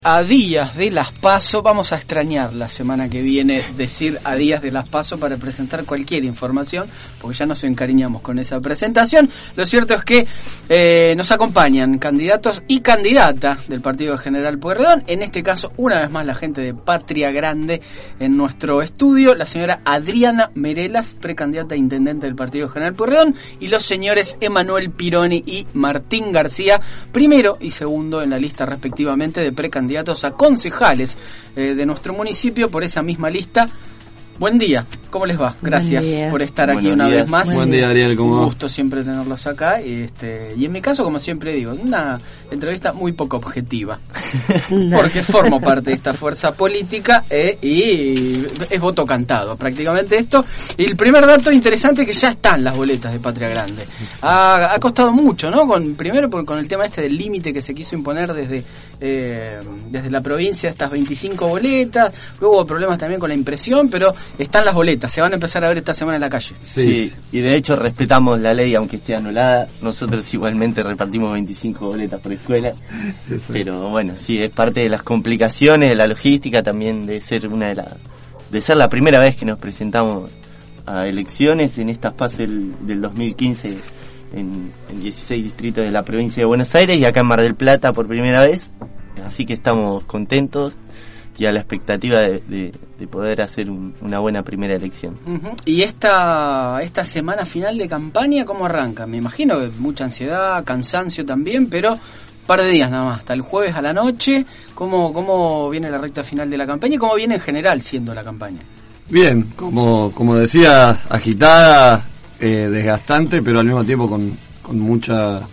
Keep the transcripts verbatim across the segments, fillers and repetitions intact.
A días de las PASO, vamos a extrañar la semana que viene decir a días de las PASO para presentar cualquier información, porque ya nos encariñamos con esa presentación. Lo cierto es que eh, nos acompañan candidatos y candidatas del Partido General Pueyrredón, en este caso una vez más la gente de Patria Grande en nuestro estudio, la señora Adriana Merelas, precandidata a intendente del Partido General Pueyrredón, y los señores Emanuel Pironi y Martín García, primero y segundo en la lista respectivamente de precandidatos a concejales eh, de nuestro municipio por esa misma lista. Buen día, ¿cómo les va? Gracias por estar aquí Buenos una días. vez más. Buen día, Ariel, ¿cómo va? Un gusto siempre tenerlos acá. Y, este, y en mi caso, como siempre digo, una entrevista muy poco objetiva. Porque formo parte de esta fuerza política eh, y es voto cantado prácticamente esto. Y el primer dato interesante es que ya están las boletas de Patria Grande. Ha, ha costado mucho, ¿no? Con, primero por, con el tema este del límite que se quiso imponer desde, eh, desde la provincia, estas veinticinco boletas. Luego hubo problemas también con la impresión, pero están las boletas, se van a empezar a ver esta semana en la calle. Sí, sí, y de hecho respetamos la ley aunque esté anulada. Nosotros igualmente repartimos veinticinco boletas por escuela. Sí. Pero bueno, sí, es parte de las complicaciones de la logística, también de ser una de la, de ser la primera vez que nos presentamos a elecciones en estas PASO del, del dos mil quince en, en dieciséis distritos de la provincia de Buenos Aires y acá en Mar del Plata por primera vez. Así que estamos contentos y a la expectativa de, de, de poder hacer un, una buena primera elección. Uh-huh. Y esta esta semana final de campaña, ¿cómo arranca? Me imagino que mucha ansiedad, cansancio también, pero un par de días nada más, hasta el jueves a la noche. ¿Cómo, cómo viene la recta final de la campaña y cómo viene en general siendo la campaña? Bien, como, como decía, agitada, eh, desgastante, pero al mismo tiempo con, con mucha...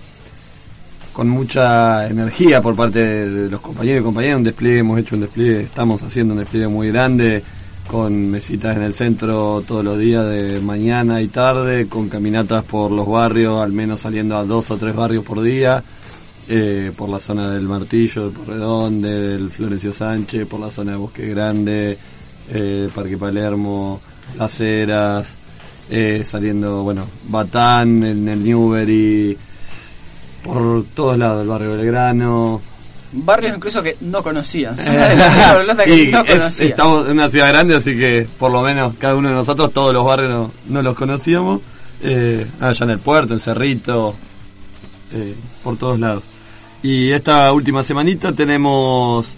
con mucha energía por parte de, de los compañeros y compañeras. Un despliegue, hemos hecho un despliegue, estamos haciendo un despliegue muy grande, con mesitas en el centro todos los días de mañana y tarde, con caminatas por los barrios, al menos saliendo a dos o tres barrios por día, eh, por la zona del Martillo, del Pueyrredón, del Florencio Sánchez, por la zona de Bosque Grande, eh, Parque Palermo, Las Heras, eh, saliendo, bueno, Batán, en el Newbery, por todos lados, el barrio Belgrano. Barrios incluso que no conocían. Eh, que no es, estamos en una ciudad grande, así que por lo menos cada uno de nosotros, todos los barrios no, no los conocíamos. Eh, allá en el puerto, en Cerrito, eh, por todos lados. Y esta última semanita tenemos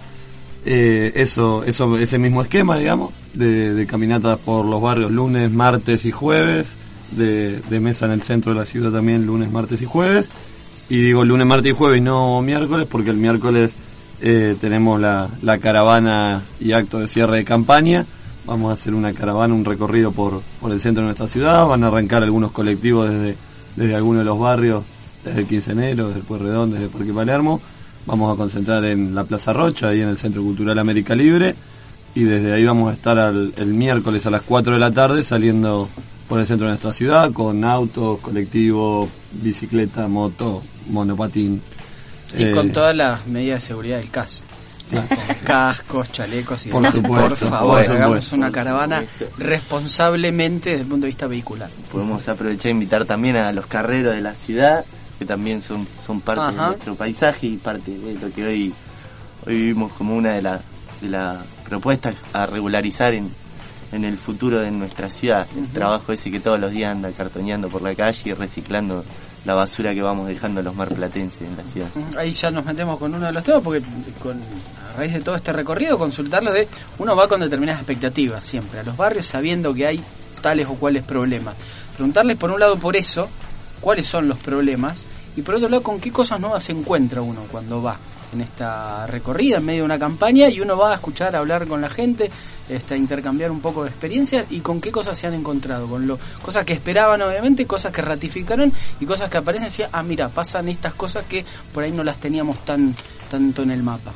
eh, eso, eso, ese mismo esquema, digamos, de, de caminatas por los barrios lunes, martes y jueves, de, de mesa en el centro de la ciudad también lunes, martes y jueves. Y digo lunes, martes y jueves, no miércoles, porque el miércoles eh, tenemos la, la caravana y acto de cierre de campaña. Vamos a hacer una caravana, un recorrido por, por el centro de nuestra ciudad. Van a arrancar algunos colectivos desde, desde algunos de los barrios, desde el quince de enero, desde el Pueyrredón, desde el Parque Palermo. Vamos a concentrar en la Plaza Rocha, ahí en el Centro Cultural América Libre. Y desde ahí vamos a estar al, el miércoles a las cuatro de la tarde saliendo por el centro de nuestra ciudad con autos, colectivos, bicicleta, moto, monopatín. Y eh, con todas las medidas de seguridad del caso. Con cascos, chalecos y por demás. Supuesto, por favor, por supuesto, hagamos una caravana responsablemente desde el punto de vista vehicular. Podemos aprovechar e invitar también a los carreros de la ciudad, que también son, son parte Ajá. de nuestro paisaje y parte de lo que hoy, hoy vivimos como una de las de la propuestas a regularizar en en el futuro de nuestra ciudad, el uh-huh. trabajo ese que todos los días anda cartoneando por la calle y reciclando la basura que vamos dejando los marplatenses en la ciudad. Ahí ya nos metemos con uno de los temas, porque con, a raíz de todo este recorrido, consultarlo de, uno va con determinadas expectativas siempre, a los barrios sabiendo que hay tales o cuales problemas. Preguntarles por un lado por eso, cuáles son los problemas, y por otro lado con qué cosas nuevas se encuentra uno cuando va en esta recorrida, en medio de una campaña, y uno va a escuchar, a hablar con la gente, este, a intercambiar un poco de experiencias, y con qué cosas se han encontrado, con lo cosas que esperaban obviamente, cosas que ratificaron, y cosas que aparecen y decían, ah mira, pasan estas cosas que por ahí no las teníamos tan tanto en el mapa.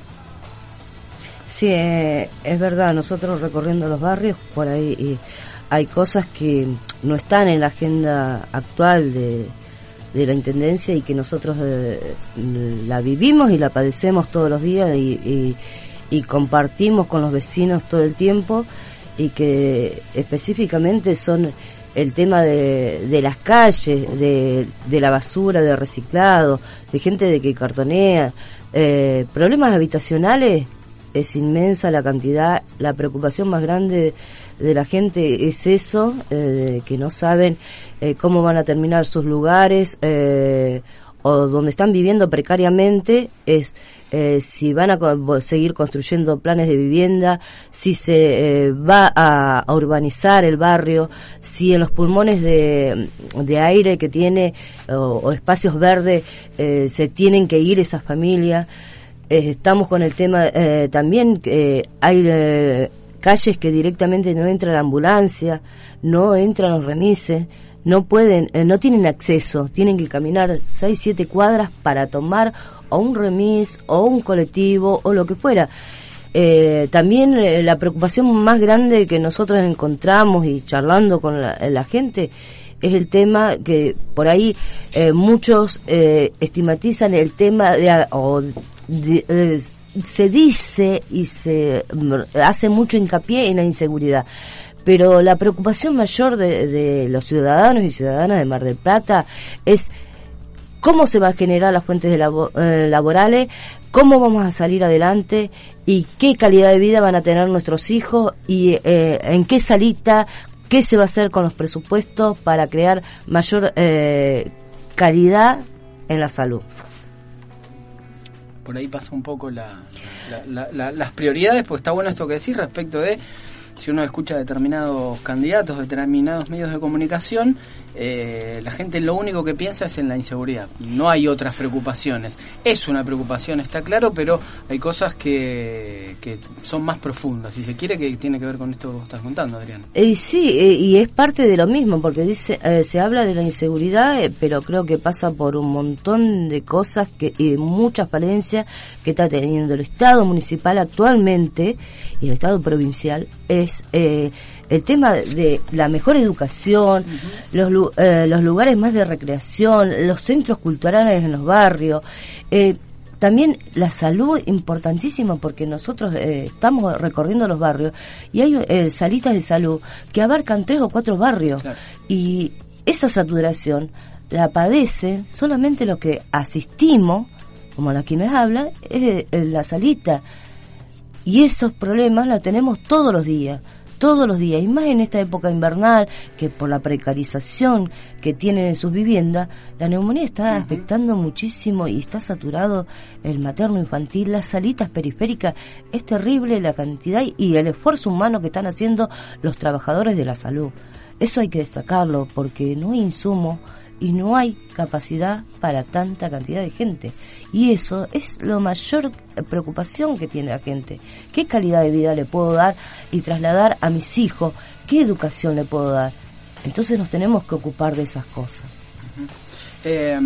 Sí, eh, es verdad, nosotros recorriendo los barrios, por ahí eh, hay cosas que no están en la agenda actual de de la Intendencia y que nosotros eh, la vivimos y la padecemos todos los días y, y, y compartimos con los vecinos todo el tiempo, y que específicamente son el tema de, de las calles, de, de la basura, de reciclado, de gente de que cartonea, eh, problemas habitacionales es inmensa la cantidad, la preocupación más grande de, de la gente es eso, eh, que no saben eh, cómo van a terminar sus lugares, eh, o donde están viviendo precariamente, es eh, si van a co- seguir construyendo planes de vivienda, si se eh, va a, a urbanizar el barrio, si en los pulmones de, de aire que tiene o, o espacios verdes eh, se tienen que ir esas familias. Eh, estamos con el tema eh, también, eh, hay eh, calles que directamente no entra la ambulancia, no entran los remises, no pueden, eh, no tienen acceso, tienen que caminar seis, siete cuadras para tomar o un remis o un colectivo o lo que fuera. Eh, también eh, la preocupación más grande que nosotros encontramos y charlando con la, la gente es el tema que por ahí eh, muchos eh, estigmatizan el tema de, o de, de, se dice y se hace mucho hincapié en la inseguridad. Pero la preocupación mayor de, de los ciudadanos y ciudadanas de Mar del Plata es cómo se van a generar las fuentes de labo, eh, laborales, cómo vamos a salir adelante y qué calidad de vida van a tener nuestros hijos y eh, en qué salita, qué se va a hacer con los presupuestos para crear mayor eh, calidad en la salud. Por ahí pasa un poco la, la, la, la, las prioridades, pues está bueno esto que decís respecto de si uno escucha determinados candidatos, determinados medios de comunicación, eh, la gente lo único que piensa es en la inseguridad. No hay otras preocupaciones. Es una preocupación, está claro, pero hay cosas que, que son más profundas. Si se quiere, que tiene que ver con esto que vos estás contando, Adrián. Eh, sí, eh, y es parte de lo mismo, porque dice eh, se habla de la inseguridad, eh, pero creo que pasa por un montón de cosas que y muchas falencias que está teniendo el Estado municipal actualmente y el Estado provincial. Es eh, el tema de la mejor educación, uh-huh. los, eh, los lugares más de recreación, los centros culturales en los barrios, eh, también la salud importantísima, porque nosotros eh, estamos recorriendo los barrios y hay eh, salitas de salud que abarcan tres o cuatro barrios, claro. Y esa saturación la padece solamente los que asistimos, como la que me habla, es eh, la salita. Y esos problemas los tenemos todos los días, todos los días, y más en esta época invernal, que por la precarización que tienen en sus viviendas, la neumonía está uh-huh. afectando muchísimo y está saturado el materno infantil, las salitas periféricas, es terrible la cantidad y el esfuerzo humano que están haciendo los trabajadores de la salud. Eso hay que destacarlo, porque no hay insumo y no hay capacidad para tanta cantidad de gente. Y eso es la mayor preocupación que tiene la gente. ¿Qué calidad de vida le puedo dar y trasladar a mis hijos? ¿Qué educación le puedo dar? Entonces nos tenemos que ocupar de esas cosas. Uh-huh. Eh,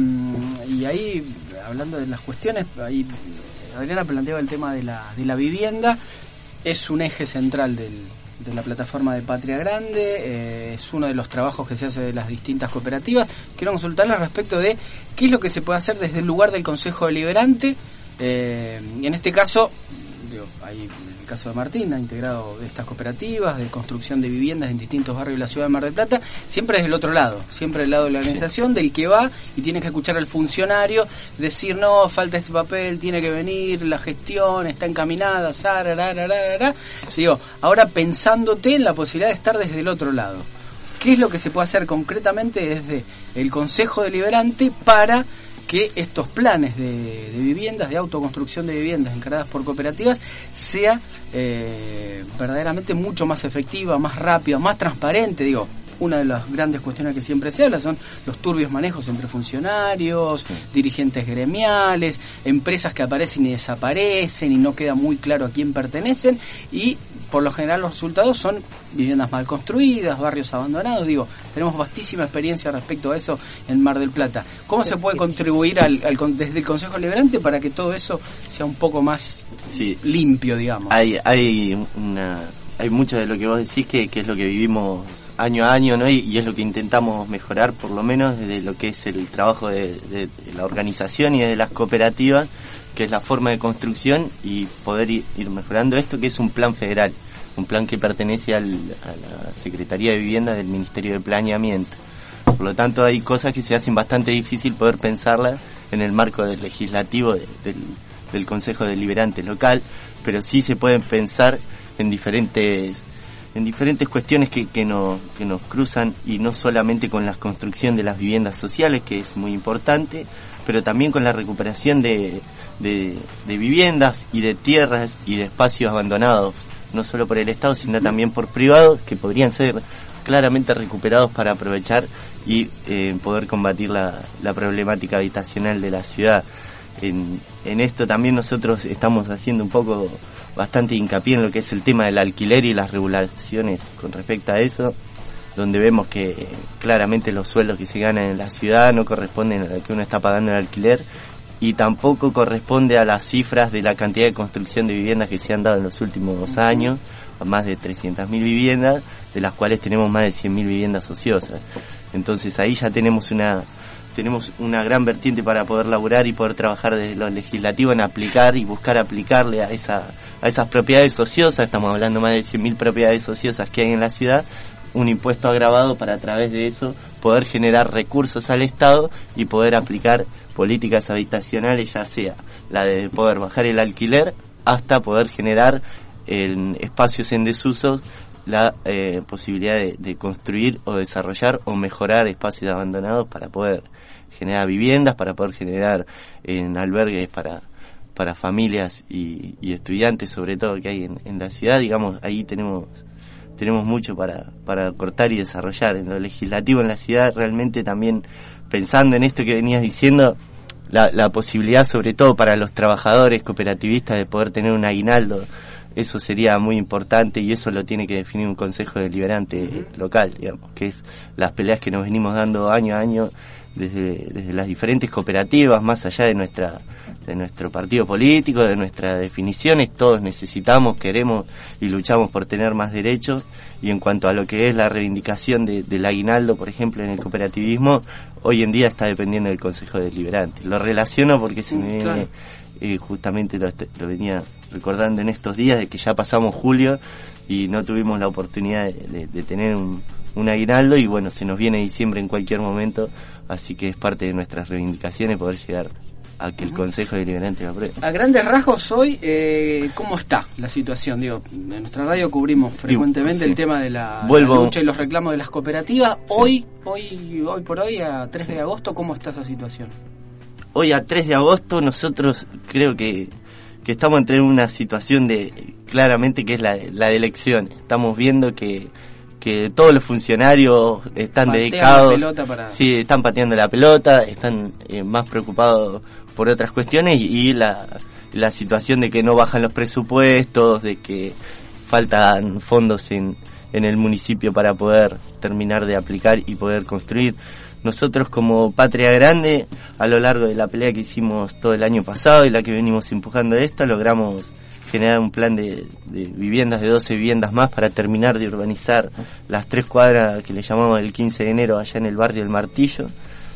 y ahí, hablando de las cuestiones, ahí Adriana planteaba el tema de la, de la vivienda. Es un eje central del de la plataforma de Patria Grande, eh, es uno de los trabajos que se hace de las distintas cooperativas. Quiero consultarle respecto de qué es lo que se puede hacer desde el lugar del Consejo Deliberante, eh, y en este caso, digo, hay el caso de Martín, ha integrado de estas cooperativas de construcción de viviendas en distintos barrios de la ciudad de Mar del Plata, siempre desde el otro lado, siempre del lado de la organización, del que va y tiene que escuchar al funcionario decir, no, falta este papel, tiene que venir, la gestión está encaminada, sararararara. Digo, ahora pensándote en la posibilidad de estar desde el otro lado, ¿qué es lo que se puede hacer concretamente desde el Consejo Deliberante para que estos planes de, de viviendas, de autoconstrucción de viviendas encaradas por cooperativas, sea eh, verdaderamente mucho más efectiva, más rápida, más transparente? Digo, una de las grandes cuestiones que siempre se habla son los turbios manejos entre funcionarios, sí. dirigentes gremiales, empresas que aparecen y desaparecen y no queda muy claro a quién pertenecen, y por lo general los resultados son viviendas mal construidas, barrios abandonados. Digo, tenemos vastísima experiencia respecto a eso en Mar del Plata. ¿Cómo se puede contribuir al, al desde el Consejo Deliberante para que todo eso sea un poco más sí. limpio, digamos? Hay hay una hay mucho de lo que vos decís que, que es lo que vivimos año a año, ¿no? Y, y es lo que intentamos mejorar, por lo menos desde lo que es el trabajo de, de, de la organización y de las cooperativas, que es la forma de construcción, y poder ir, ir mejorando esto, que es un plan federal, un plan que pertenece al, a la Secretaría de Vivienda del Ministerio de Planeamiento. Por lo tanto, hay cosas que se hacen bastante difícil poder pensarlas en el marco del legislativo de, del, del Consejo Deliberante local, pero sí se pueden pensar en diferentes en diferentes cuestiones que, que, nos, que nos cruzan, y no solamente con la construcción de las viviendas sociales, que es muy importante, pero también con la recuperación de, de, de viviendas y de tierras y de espacios abandonados, no solo por el Estado, sino también por privados, que podrían ser claramente recuperados para aprovechar y eh, poder combatir la, la problemática habitacional de la ciudad. En, en esto también nosotros estamos haciendo un poco bastante hincapié en lo que es el tema del alquiler y las regulaciones con respecto a eso, donde vemos que eh, claramente los sueldos que se ganan en la ciudad no corresponden a lo que uno está pagando en alquiler, y tampoco corresponde a las cifras de la cantidad de construcción de viviendas que se han dado en los últimos dos años, más de trescientas mil viviendas, de las cuales tenemos más de cien mil viviendas ociosas. Entonces ahí ya tenemos una tenemos una gran vertiente para poder laburar y poder trabajar desde lo legislativo en aplicar y buscar aplicarle a esa a esas propiedades ociosas. Estamos hablando más de cien mil propiedades ociosas que hay en la ciudad, un impuesto agravado para, a través de eso, poder generar recursos al Estado y poder aplicar políticas habitacionales, ya sea la de poder bajar el alquiler hasta poder generar en espacios en desuso la eh, posibilidad de, de construir o desarrollar o mejorar espacios abandonados para poder generar viviendas, para poder generar en albergues para para familias y, y estudiantes, sobre todo, que hay en, en la ciudad. Digamos, ahí tenemos tenemos mucho para para cortar y desarrollar. En lo legislativo en la ciudad, realmente también pensando en esto que venías diciendo, la, la posibilidad sobre todo para los trabajadores cooperativistas de poder tener un aguinaldo, eso sería muy importante, y eso lo tiene que definir un consejo deliberante local, digamos, que es las peleas que nos venimos dando año a año desde, desde las diferentes cooperativas, más allá de nuestra de nuestro partido político, de nuestras definiciones. Todos necesitamos, queremos y luchamos por tener más derechos. Y en cuanto a lo que es la reivindicación de, del aguinaldo, por ejemplo, en el cooperativismo, hoy en día está dependiendo del consejo deliberante. Lo relaciono porque se me viene, claro. eh, justamente lo, lo venía recordando en estos días, de que ya pasamos julio y no tuvimos la oportunidad de, de, de tener un, un aguinaldo, y bueno, se nos viene diciembre en cualquier momento, así que es parte de nuestras reivindicaciones poder llegar a que el Consejo Deliberante lo apruebe. A grandes rasgos hoy, eh, ¿cómo está la situación? Digo, en nuestra radio cubrimos frecuentemente sí. el tema de la, Vuelvo. la lucha y los reclamos de las cooperativas. Sí. Hoy, hoy, hoy por hoy, a tres de agosto, ¿cómo está esa situación? Hoy a tres de agosto nosotros creo que que estamos entre una situación de, claramente, que es la, la de elecciones. Estamos viendo que que todos los funcionarios están Patean dedicados, la pelota para... sí, están pateando la pelota, están eh, más preocupados por otras cuestiones, y, y la, la situación de que no bajan los presupuestos, de que faltan fondos en, en el municipio para poder terminar de aplicar y poder construir. Nosotros, como Patria Grande, a lo largo de la pelea que hicimos todo el año pasado y la que venimos empujando de esta, logramos generar un plan de, de viviendas, de doce viviendas más, para terminar de urbanizar las tres cuadras que le llamamos el quince de enero allá en el barrio El Martillo.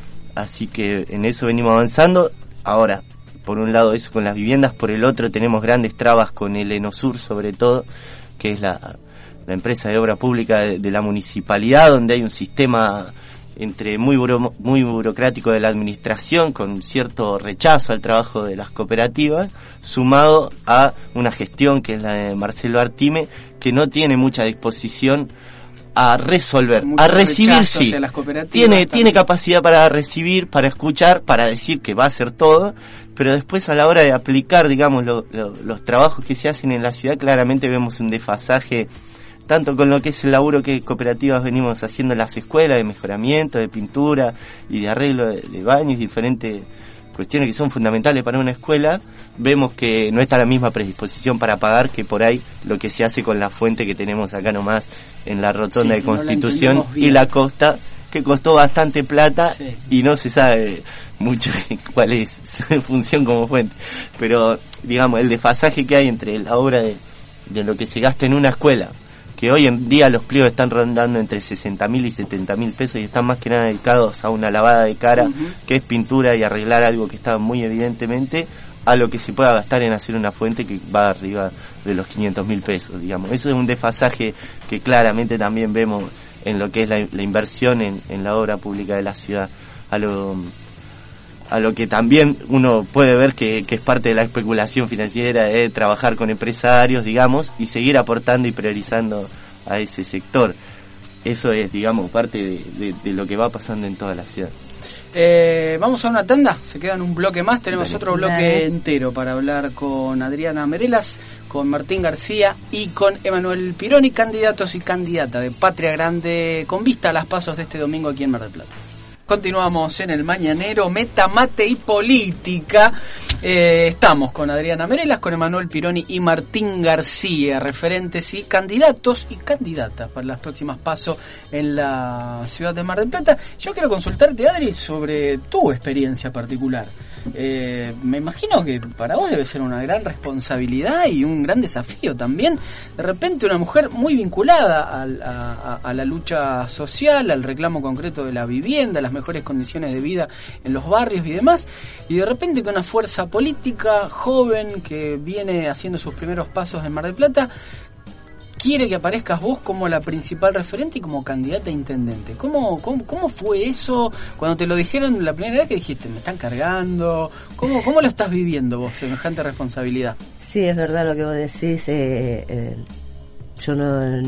Así que en eso venimos avanzando. Ahora, por un lado eso con las viviendas, por el otro tenemos grandes trabas con el Enosur, sobre todo, que es la, la empresa de obra pública de, de la municipalidad, donde hay un sistema entre muy buro, muy burocrático de la administración, con cierto rechazo al trabajo de las cooperativas, sumado a una gestión que es la de Marcelo Artime, que no tiene mucha disposición a resolver, Mucho a recibir, sí, tiene, tiene capacidad para recibir, para escuchar, para decir que va a hacer todo, pero después a la hora de aplicar, digamos, lo, lo, los trabajos que se hacen en la ciudad, claramente vemos un desfasaje tanto con lo que es el laburo que cooperativas venimos haciendo en las escuelas, de mejoramiento, de pintura y de arreglo de, de baños, diferentes cuestiones que son fundamentales para una escuela. Vemos que no está la misma predisposición para pagar que por ahí lo que se hace con la fuente que tenemos acá nomás en la rotonda sí, de Constitución no la y la costa, que costó bastante plata sí. y no se sabe mucho cuál es su función como fuente. Pero, digamos, el desfasaje que hay entre la obra de, de lo que se gasta en una escuela, que hoy en día los pliegos están rondando entre sesenta mil y setenta mil pesos, y están más que nada dedicados a una lavada de cara, uh-huh. que es pintura y arreglar algo que está muy evidentemente, a lo que se pueda gastar en hacer una fuente que va arriba de los quinientos mil pesos, digamos. Eso es un desfasaje que claramente también vemos en lo que es la, la inversión en, en la obra pública de la ciudad. A lo a lo que también uno puede ver que, que es parte de la especulación financiera, de trabajar con empresarios, digamos, y seguir aportando y priorizando a ese sector. Eso es, digamos, parte de, de, de lo que va pasando en toda la ciudad. Eh, vamos a una tanda, se quedan un bloque más, tenemos Dale. otro bloque Dale. entero para hablar con Adriana Merelas, con Martín García y con Emanuel Pironi, candidatos y candidata de Patria Grande, con vista a las pasos de este domingo aquí en Mar del Plata. Continuamos en el Mañanero, Meta, Mate y Política. Eh, estamos con Adriana Merelas, con Emanuel Pironi y Martín García, referentes y candidatos y candidatas para las próximas pasos en la ciudad de Mar del Plata. Yo quiero consultarte, Adri, sobre tu experiencia particular. Eh, me imagino que para vos debe ser una gran responsabilidad y un gran desafío también. De repente una mujer muy vinculada a, a, a la lucha social, al reclamo concreto de la vivienda, las mejores condiciones de vida en los barrios y demás, y de repente con una fuerza política joven que viene haciendo sus primeros pasos en Mar del Plata, quiere que aparezcas vos como la principal referente y como candidata a intendente. ¿Cómo, cómo, cómo fue eso cuando te lo dijeron la primera vez que dijiste, me están cargando? ¿Cómo, cómo lo estás viviendo vos, semejante responsabilidad? Sí, es verdad lo que vos decís. Eh, eh, yo no,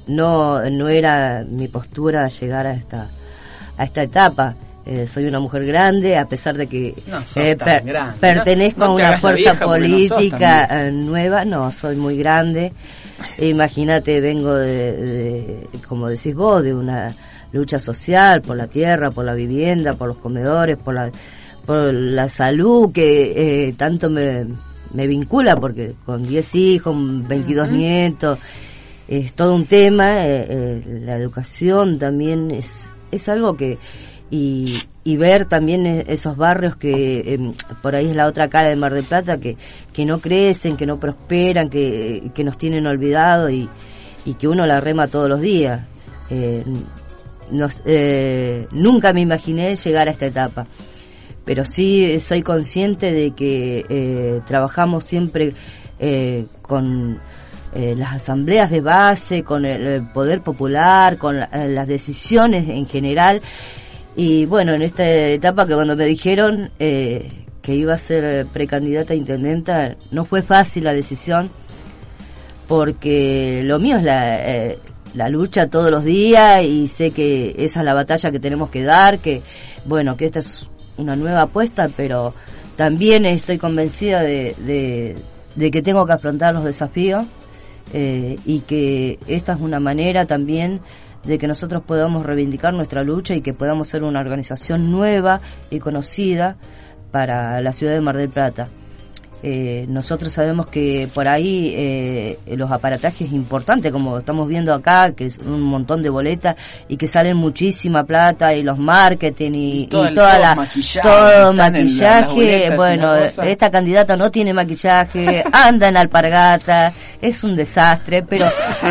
no, no era mi postura llegar a esta, a esta etapa. Eh, soy una mujer grande, a pesar de que no eh, per, grande, pertenezco no, no a una fuerza política no nueva. No, soy muy grande. Imagínate, vengo de, de, como decís vos, de una lucha social por la tierra, por la vivienda, por los comedores, por la, por la salud, que eh, tanto me, me vincula, porque con diez hijos, veintidós uh-huh. nietos, es todo un tema. Eh, eh, la educación también es, es algo que... Y, y ver también esos barrios que eh, por ahí es la otra cara de Mar del Plata, que, que no crecen, que no prosperan, que, que nos tienen olvidados y, y que uno la rema todos los días. Eh, nos, eh, nunca me imaginé llegar a esta etapa, pero sí soy consciente de que eh, trabajamos siempre eh, con eh, las asambleas de base, con el, el poder popular, con la, las decisiones en general. Y bueno, en esta etapa que cuando me dijeron eh, que iba a ser precandidata a intendenta, no fue fácil la decisión, porque lo mío es la, eh, la lucha todos los días, y sé que esa es la batalla que tenemos que dar, que bueno, que esta es una nueva apuesta, pero también estoy convencida de, de, de que tengo que afrontar los desafíos, eh, y que esta es una manera también de que nosotros podamos reivindicar nuestra lucha y que podamos ser una organización nueva y conocida para la ciudad de Mar del Plata. Eh, nosotros sabemos que por ahí eh, los aparatajes importantes, como estamos viendo acá, que es un montón de boletas y que salen muchísima plata, y los marketing y, y, todo, y toda todo la maquillaje, todo maquillaje. La, bueno, esta candidata no tiene maquillaje, anda en alpargata, es un desastre, pero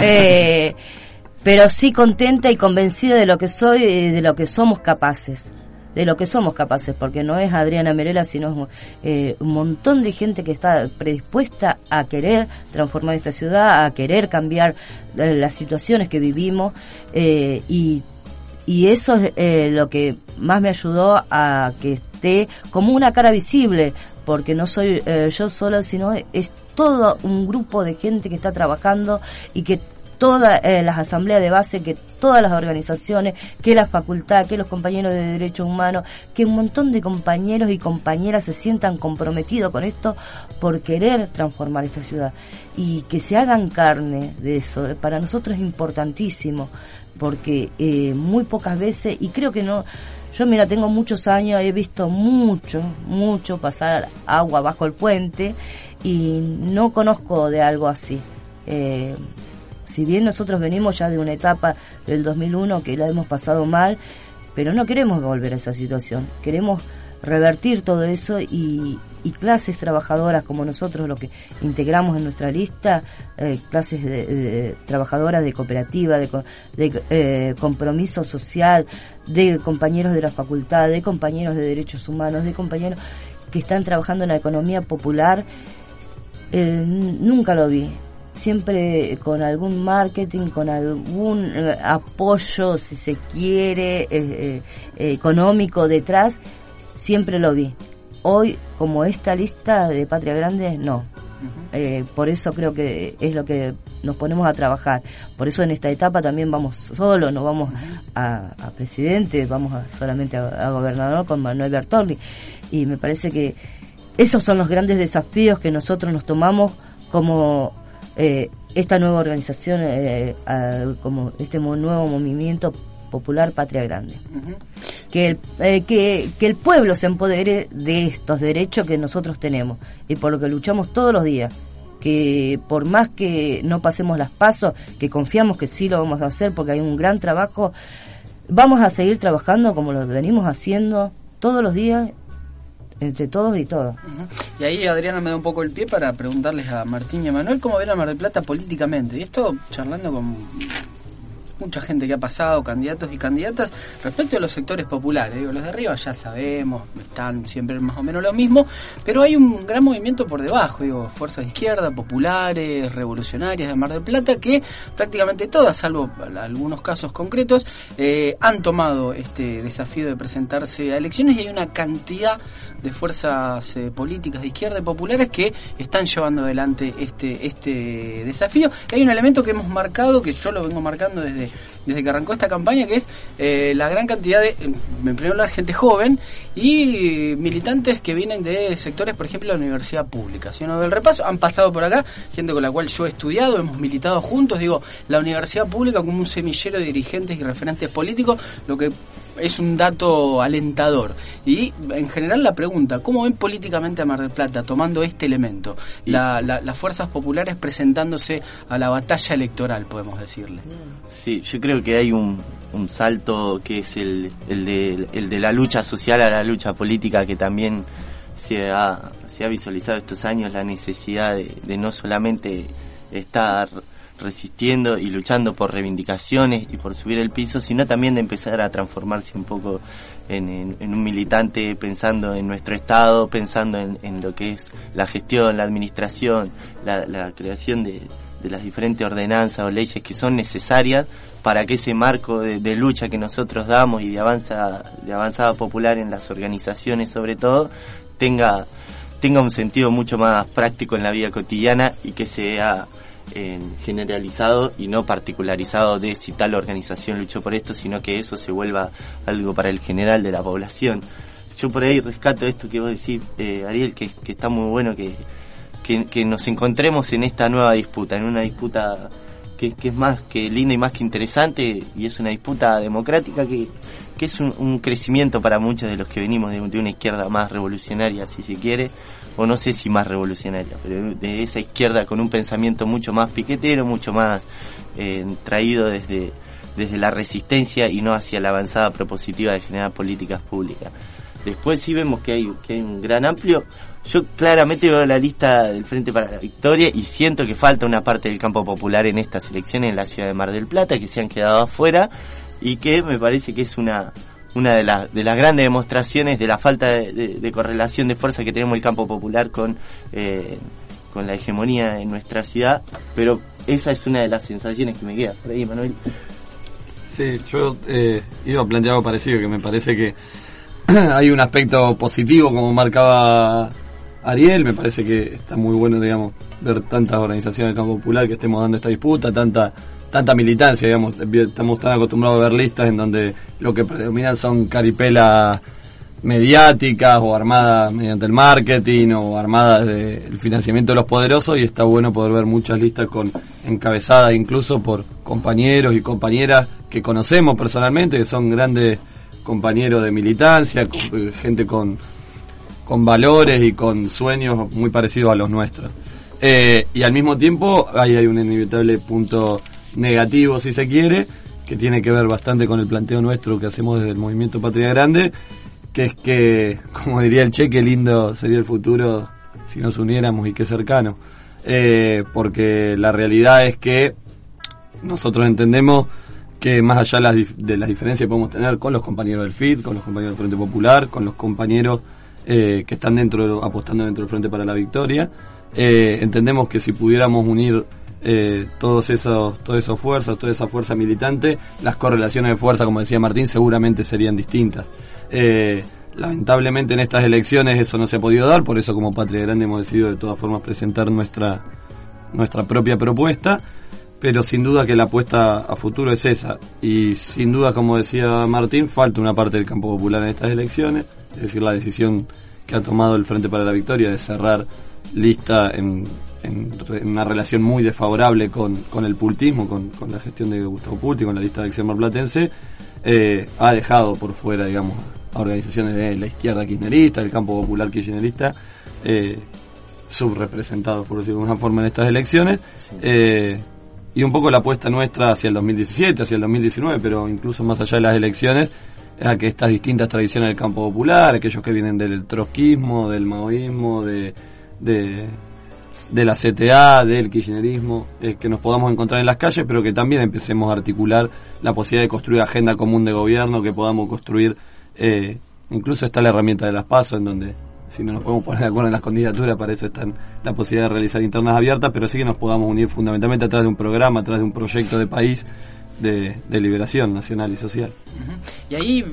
eh, pero sí contenta y convencida de lo que soy y de lo que somos capaces. de lo que somos capaces, porque no es Adriana Merelas, sino eh, un montón de gente que está predispuesta a querer transformar esta ciudad, a querer cambiar eh, las situaciones que vivimos, eh, y, y eso es eh, lo que más me ayudó a que esté como una cara visible, porque no soy eh, yo sola, sino es todo un grupo de gente que está trabajando, y que todas eh, las asambleas de base, que todas las organizaciones, que la facultad, que los compañeros de derechos humanos, que un montón de compañeros y compañeras se sientan comprometidos con esto por querer transformar esta ciudad, y que se hagan carne de eso. Para nosotros es importantísimo, porque eh, muy pocas veces, y creo que no, yo mira, tengo muchos años, he visto mucho, mucho pasar agua bajo el puente, y no conozco de algo así. Eh, Si bien nosotros venimos ya de una etapa del dos mil uno que la hemos pasado mal, pero no queremos volver a esa situación. Queremos revertir todo eso, y, y clases trabajadoras como nosotros, lo que integramos en nuestra lista, eh, clases de, de, trabajadoras de cooperativa, de, de eh, compromiso social, de compañeros de la facultad, de compañeros de derechos humanos, de compañeros que están trabajando en la economía popular, eh, nunca lo vi. Siempre con algún marketing, con algún eh, apoyo, si se quiere, eh, eh, económico detrás, siempre lo vi. Hoy, como esta lista de Patria Grande, no. Eh, por eso creo que es lo que nos ponemos a trabajar. Por eso en esta etapa también vamos solos, no vamos a, a presidente, vamos a, solamente a, a gobernador con Manuel Bertolli. Y me parece que esos son los grandes desafíos que nosotros nos tomamos como eh, esta nueva organización, eh, a, como este nuevo movimiento popular Patria Grande. Uh-huh. Que el, eh, que, que el pueblo se empodere de estos derechos que nosotros tenemos y por lo que luchamos todos los días, que por más que no pasemos las pasos, que confiamos que sí lo vamos a hacer porque hay un gran trabajo, vamos a seguir trabajando como lo venimos haciendo todos los días entre todos y todas. Uh-huh. Y ahí Adriana me da un poco el pie para preguntarles a Martín y a Manuel cómo ven a Mar del Plata políticamente, y esto charlando con mucha gente que ha pasado, candidatos y candidatas, respecto a los sectores populares. Digo, los de arriba ya sabemos, están siempre más o menos lo mismo, pero hay un gran movimiento por debajo, digo, fuerzas de izquierda, populares, revolucionarias de Mar del Plata, que prácticamente todas, salvo algunos casos concretos, eh, han tomado este desafío de presentarse a elecciones, y hay una cantidad de fuerzas eh, políticas de izquierda y populares que están llevando adelante este este desafío. Y hay un elemento que hemos marcado, que yo lo vengo marcando desde desde que arrancó esta campaña, que es eh, la gran cantidad de, en primer lugar, gente joven y militantes que vienen de sectores, por ejemplo, de la universidad pública. Si uno ve el repaso, han pasado por acá gente con la cual yo he estudiado, hemos militado juntos. Digo, la universidad pública como un semillero de dirigentes y referentes políticos, lo que es un dato alentador. Y en general la pregunta, ¿cómo ven políticamente a Mar del Plata tomando este elemento? La, la, las fuerzas populares presentándose a la batalla electoral, podemos decirle. Sí, yo creo que hay un, un salto que es el, el, de, el de la lucha social a la lucha política, que también se ha, se ha visualizado estos años, la necesidad de, de no solamente estar resistiendo y luchando por reivindicaciones y por subir el piso, sino también de empezar a transformarse un poco en, en, en un militante pensando en nuestro Estado, pensando en, en lo que es la gestión, la administración, la, la creación de, de las diferentes ordenanzas o leyes que son necesarias para que ese marco de, de lucha que nosotros damos y de avanza, de avanzada popular en las organizaciones sobre todo, tenga, tenga un sentido mucho más práctico en la vida cotidiana y que sea en generalizado y no particularizado de si tal organización luchó por esto, sino que eso se vuelva algo para el general de la población. Yo por ahí rescato esto que vos decís, eh, Ariel, que, que está muy bueno que, que, que nos encontremos en esta nueva disputa, en una disputa que, que es más que linda y más que interesante, y es una disputa democrática que, que es un, un crecimiento para muchos de los que venimos de, de una izquierda más revolucionaria, si se quiere, o no sé si más revolucionaria, pero de esa izquierda con un pensamiento mucho más piquetero, mucho más eh, traído desde, desde la resistencia y no hacia la avanzada propositiva de generar políticas públicas. Después sí vemos que hay, que hay un gran amplio. Yo claramente veo la lista del Frente para la Victoria y siento que falta una parte del campo popular en estas elecciones en la ciudad de Mar del Plata, que se han quedado afuera y que me parece que es una una de, la, de las grandes demostraciones de la falta de, de, de correlación de fuerza que tenemos el campo popular con, eh, con la hegemonía en nuestra ciudad, pero esa es una de las sensaciones que me queda. Por ahí, Manuel. Sí, yo eh, iba a plantear algo parecido, que me parece que hay un aspecto positivo, como marcaba Ariel. Me parece que está muy bueno, digamos, ver tantas organizaciones del campo popular que estemos dando esta disputa, tanta tanta militancia, digamos. Estamos tan acostumbrados a ver listas en donde lo que predominan son caripelas mediáticas o armadas mediante el marketing o armadas del financiamiento de los poderosos, y está bueno poder ver muchas listas con encabezadas incluso por compañeros y compañeras que conocemos personalmente, que son grandes compañeros de militancia, con, gente con, con valores y con sueños muy parecidos a los nuestros. Eh, y al mismo tiempo ahí hay un inevitable punto negativo, si se quiere, que tiene que ver bastante con el planteo nuestro que hacemos desde el Movimiento Patria Grande, que es que, como diría el Che, qué lindo sería el futuro si nos uniéramos y qué cercano. Eh, porque la realidad es que nosotros entendemos que más allá de las, dif- de las diferencias que podemos tener con los compañeros del F I T, con los compañeros del Frente Popular, con los compañeros eh, que están dentro apostando dentro del Frente para la Victoria, eh, entendemos que si pudiéramos unir Eh, todos esos, todas esas fuerzas, toda esa fuerza militante, las correlaciones de fuerza, como decía Martín, seguramente serían distintas. Eh, Lamentablemente en estas elecciones eso no se ha podido dar, por eso como Patria Grande hemos decidido de todas formas presentar nuestra nuestra propia propuesta, pero sin duda que la apuesta a futuro es esa, y sin duda, como decía Martín, falta una parte del campo popular en estas elecciones, es decir, la decisión que ha tomado el Frente para la Victoria de cerrar lista en, en, en una relación muy desfavorable con, con el pultismo, con, con la gestión de Gustavo Pulti, con la lista de Acción Marplatense, eh, ha dejado por fuera, digamos, a organizaciones de la izquierda kirchnerista, el campo popular kirchnerista, eh, subrepresentados, por decirlo de alguna forma, en estas elecciones, sí. eh, y un poco la apuesta nuestra hacia el dos mil diecisiete, hacia el dos mil diecinueve, pero incluso más allá de las elecciones, es a que estas distintas tradiciones del campo popular, aquellos que vienen del trotskismo, del maoísmo, de, de, de la C T A, del kirchnerismo, eh, que nos podamos encontrar en las calles, pero que también empecemos a articular la posibilidad de construir agenda común de gobierno, que podamos construir, eh, incluso está la herramienta de las PASO, en donde si no nos podemos poner de acuerdo en las candidaturas, para eso está la posibilidad de realizar internas abiertas, pero sí que nos podamos unir fundamentalmente atrás de un programa, atrás de un proyecto de país de, de liberación nacional y social. Uh-huh. Y ahí,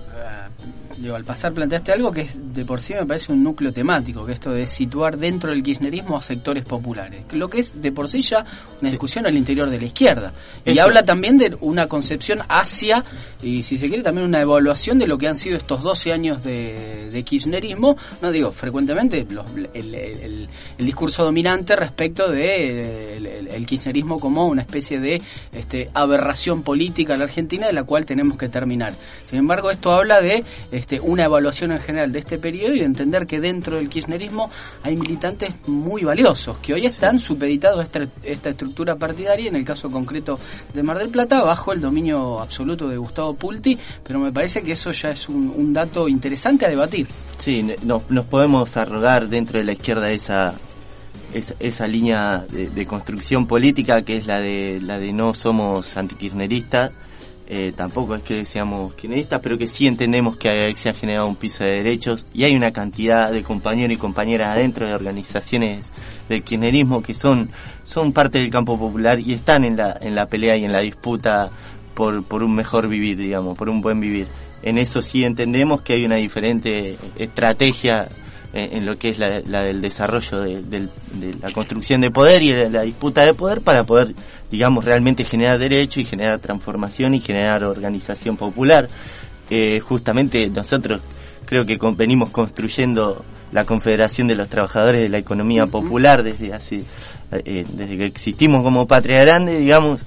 uh, digo, al pasar planteaste algo que es, de por sí me parece un núcleo temático, que esto de situar dentro del kirchnerismo a sectores populares, lo que es de por sí ya una discusión sí. al interior de la izquierda. Y eso. Habla también de una concepción hacia, y si se quiere también una evaluación de lo que han sido estos doce años de, de kirchnerismo. No digo, frecuentemente los, el, el, el discurso dominante respecto de el, el, el kirchnerismo como una especie de este, aberración política en la Argentina, de la cual tenemos que terminar. Sin embargo, esto habla de este, una evaluación en general de este periodo y de entender que dentro del kirchnerismo hay militantes muy valiosos, que hoy están supeditados a esta, esta estructura partidaria, en el caso concreto de Mar del Plata, bajo el dominio absoluto de Gustavo Pulti, pero me parece que eso ya es un, un dato interesante a debatir. Sí, no, nos podemos arrogar dentro de la izquierda esa esa, esa línea de, de construcción política, que es la de la de no somos antikirchneristas, eh, tampoco es que seamos kirchneristas, pero que sí entendemos que se ha generado un piso de derechos y hay una cantidad de compañeros y compañeras adentro de organizaciones del kirchnerismo que son son parte del campo popular y están en la en la pelea y en la disputa por por un mejor vivir, digamos, por un buen vivir. En eso sí entendemos que hay una diferente estrategia en, en lo que es la, la del desarrollo de, de, de la construcción de poder y de la disputa de poder, para poder, digamos, realmente generar derecho y generar transformación y generar organización popular. Eh, justamente nosotros creo que con, venimos construyendo la Confederación de los Trabajadores de la Economía Popular desde hace eh, desde que existimos como Patria Grande, digamos.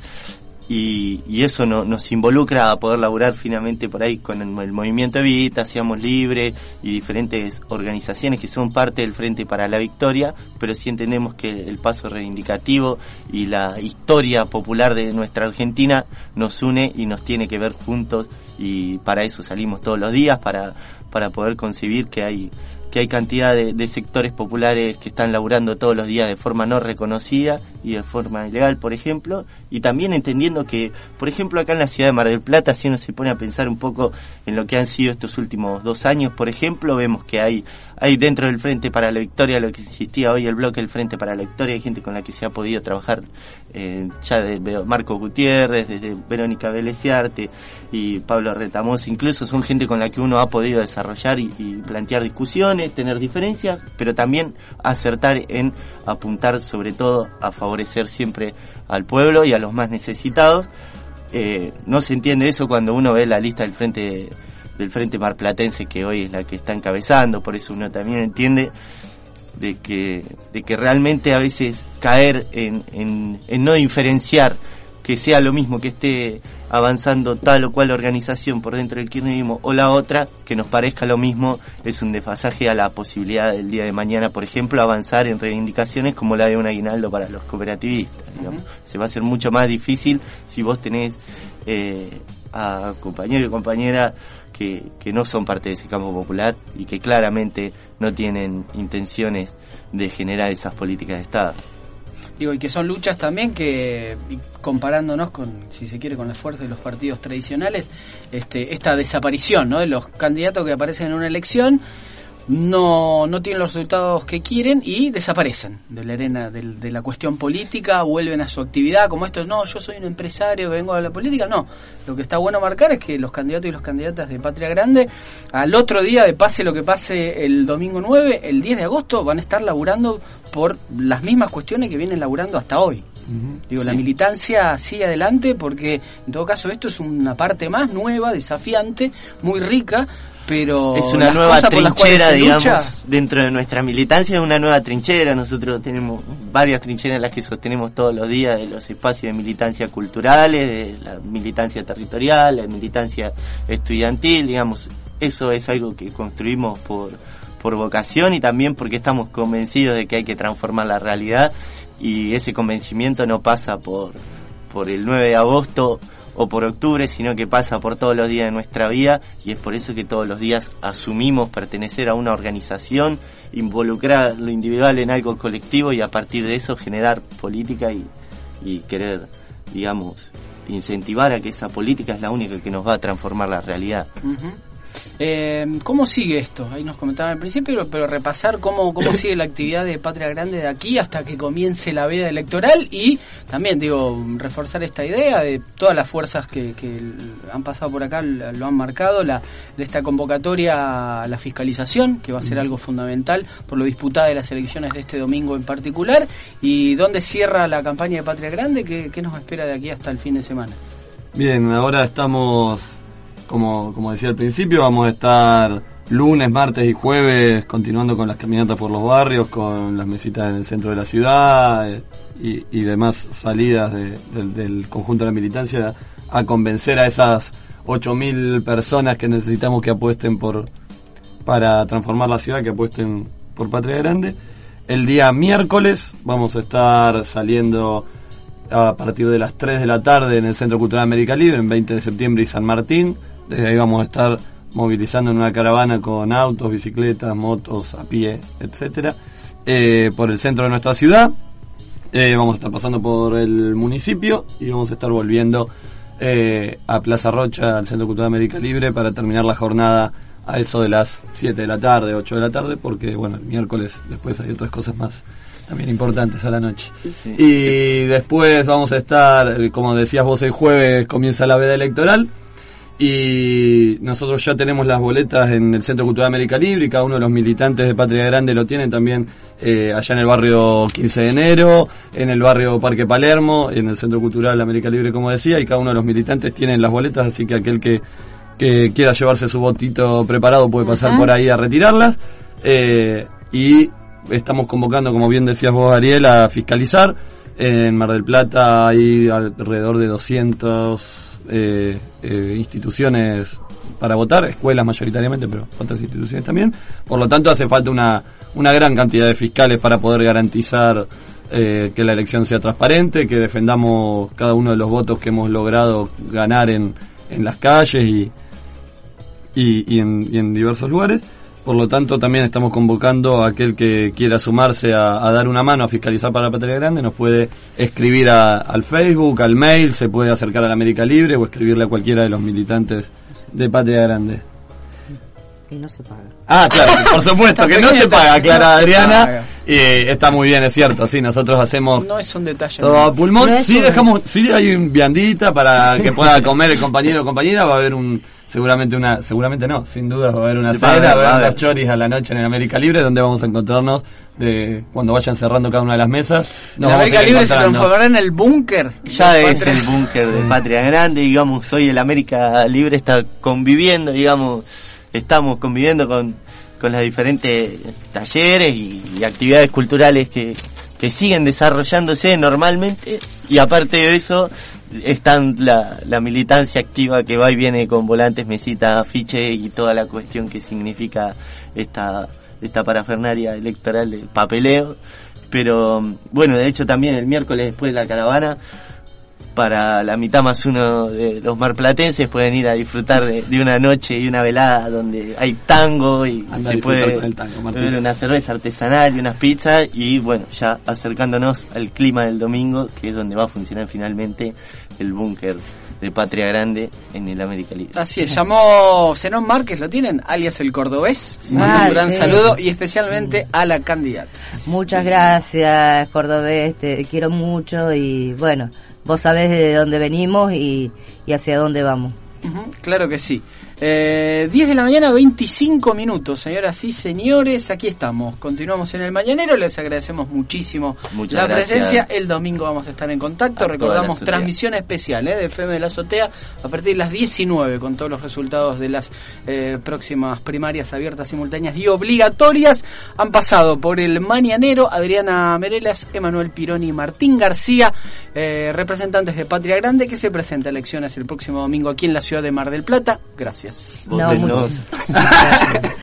Y, y eso no, nos involucra a poder laburar finalmente por ahí con el, el movimiento Evita, Seamos Libre y diferentes organizaciones que son parte del Frente para la Victoria, pero sí entendemos que el paso reivindicativo y la historia popular de nuestra Argentina nos une y nos tiene que ver juntos, y para eso salimos todos los días, para, para poder concebir que hay que hay cantidad de, de sectores populares que están laburando todos los días de forma no reconocida y de forma ilegal, por ejemplo, y también entendiendo que, por ejemplo, acá en la ciudad de Mar del Plata, si uno se pone a pensar un poco en lo que han sido estos últimos dos años, por ejemplo, vemos que hay hay dentro del Frente para la Victoria, lo que existía hoy el bloque del Frente para la Victoria, hay gente con la que se ha podido trabajar, eh, ya de, de Marco Gutiérrez, desde Verónica Veleciarte y Pablo Retamos, incluso son gente con la que uno ha podido desarrollar y, y plantear discusiones, tener diferencias, pero también acertar en apuntar sobre todo a favorecer siempre al pueblo y a los más necesitados. Eh, no se entiende eso cuando uno ve la lista del Frente del Frente Marplatense, que hoy es la que está encabezando, por eso uno también entiende de que de que realmente a veces caer en, en, en no diferenciar que sea lo mismo que esté avanzando tal o cual organización por dentro del kirchnerismo o la otra, que nos parezca lo mismo, es un desfasaje a la posibilidad del día de mañana, por ejemplo, avanzar en reivindicaciones como la de un aguinaldo para los cooperativistas, digamos. Uh-huh. Se va a hacer mucho más difícil si vos tenés eh, a compañeros y compañeras que, que no son parte de ese campo popular y que claramente no tienen intenciones de generar esas políticas de Estado. Digo, y que son luchas también que, comparándonos con, si se quiere, con la fuerza de los partidos tradicionales, este, esta desaparición, ¿no?, de los candidatos que aparecen en una elección, no no tienen los resultados que quieren y desaparecen de la arena de, de la cuestión política, vuelven a su actividad como esto, no, yo soy un empresario, vengo a la política, no. Lo que está bueno marcar es que los candidatos y las candidatas de Patria Grande, al otro día de pase lo que pase el domingo nueve, el diez de agosto, van a estar laburando por las mismas cuestiones que vienen laburando hasta hoy. Uh-huh. Digo, sí. La militancia sigue adelante porque en todo caso esto es una parte más nueva, desafiante, muy rica, pero es una nueva trinchera, digamos, lucha, dentro de nuestra militancia, es una nueva trinchera. Nosotros tenemos varias trincheras en las que sostenemos todos los días, de los espacios de militancia culturales, de la militancia territorial, la militancia estudiantil, digamos, eso es algo que construimos por por vocación y también porque estamos convencidos de que hay que transformar la realidad, y ese convencimiento no pasa por por el nueve de agosto o por octubre, sino que pasa por todos los días de nuestra vida, y es por eso que todos los días asumimos pertenecer a una organización, involucrar lo individual en algo colectivo y a partir de eso generar política y, y querer, digamos, incentivar a que esa política es la única que nos va a transformar la realidad. Uh-huh. Eh, ¿Cómo sigue esto? Ahí nos comentaban al principio, pero repasar cómo, cómo sigue la actividad de Patria Grande de aquí hasta que comience la veda electoral, y también, digo, reforzar esta idea de todas las fuerzas que, que han pasado por acá, lo han marcado, la, esta convocatoria a la fiscalización, que va a ser algo fundamental por lo disputada de las elecciones de este domingo en particular, y dónde cierra la campaña de Patria Grande, ¿qué, qué nos espera de aquí hasta el fin de semana? Bien, ahora estamos... Como, como decía al principio, vamos a estar lunes, martes y jueves continuando con las caminatas por los barrios, con las mesitas en el centro de la ciudad eh, y, y demás salidas de, de, del conjunto de la militancia a convencer a esas ocho mil personas que necesitamos que apuesten por para transformar la ciudad, que apuesten por Patria Grande. El día miércoles vamos a estar saliendo a partir de las tres de la tarde en el Centro Cultural América Libre, en veinte de septiembre y San Martín. Desde ahí vamos a estar movilizando en una caravana con autos, bicicletas, motos, a pie, etcétera, eh, por el centro de nuestra ciudad. Eh, vamos a estar pasando por el municipio y vamos a estar volviendo eh, a Plaza Rocha, al Centro Cultural América Libre, para terminar la jornada a eso de las siete de la tarde, ocho de la tarde, porque bueno, el miércoles después hay otras cosas más también importantes a la noche. Sí, y sí. Después vamos a estar, como decías vos, el jueves comienza la veda electoral y nosotros ya tenemos las boletas en el Centro Cultural América Libre, y cada uno de los militantes de Patria Grande lo tienen también eh, allá en el barrio quince de enero, en el barrio Parque Palermo, en el Centro Cultural América Libre, como decía, y cada uno de los militantes tienen las boletas, así que aquel que, que quiera llevarse su votito preparado puede pasar uh-huh. por ahí a retirarlas. Eh, y estamos convocando, como bien decías vos, Ariel, a fiscalizar. En Mar del Plata hay alrededor de doscientas eh, eh, instituciones para votar, escuelas mayoritariamente, pero otras instituciones también. Por lo tanto, hace falta una, una gran cantidad de fiscales para poder garantizar eh, que la elección sea transparente, que defendamos cada uno de los votos que hemos logrado ganar en, en las calles y, y, y, en, y en diversos lugares. Por lo tanto, también estamos convocando a aquel que quiera sumarse a, a dar una mano a fiscalizar para Patria Grande. Nos puede escribir a, al Facebook, al mail, se puede acercar a la América Libre o escribirle a cualquiera de los militantes de Patria Grande. Y no se paga. Ah, claro, por supuesto que no se paga, Clara Adriana. Y está muy bien, es cierto, sí, nosotros hacemos no es un detalle todo a pulmón. No sí, dejamos, sí hay un viandita para que pueda comer el compañero o compañera. Va a haber un, seguramente una, seguramente no, sin duda va a haber una cena, va a haber dos choris a la noche en el América Libre, donde vamos a encontrarnos de cuando vayan cerrando cada una de las mesas. El América Libre se transformará en el búnker. Ya es el búnker de Patria Grande, digamos, hoy el América Libre está conviviendo, digamos, estamos conviviendo con con los diferentes talleres y, y actividades culturales que, que siguen desarrollándose normalmente, y aparte de eso están la, la militancia activa que va y viene con volantes, mesitas, afiches y toda la cuestión que significa esta, esta parafernalia electoral de papeleo. Pero bueno, de hecho también el miércoles después de la caravana para la mitad más uno de los marplatenses pueden ir a disfrutar de, de una noche y una velada donde hay tango y Anda se puede tango, beber una cerveza artesanal y unas pizzas y bueno, ya acercándonos al clima del domingo, que es donde va a funcionar finalmente el búnker de Patria Grande en el América Libre. Así es, llamó Zenón Márquez, ¿lo tienen? Alias el Cordobés. Ah, un gran sí. saludo y especialmente a la candidata. Muchas gracias, Cordobés, te quiero mucho y bueno, vos sabés de dónde venimos y, y hacia dónde vamos. Uh-huh, claro que sí. Eh, diez de la mañana, veinticinco minutos, señoras y señores, aquí estamos, continuamos en el Mañanero, les agradecemos muchísimo Muchas la gracias. presencia, el domingo vamos a estar en contacto, a recordamos transmisión especial eh, de F M de la Azotea a partir de las diecinueve con todos los resultados de las eh, próximas primarias abiertas, simultáneas y obligatorias. Han pasado por el Mañanero Adriana Merelas, Emanuel Pironi y Martín García, eh, representantes de Patria Grande, que se presenta a elecciones el próximo domingo aquí en la ciudad de Mar del Plata. Gracias. Votenos. No,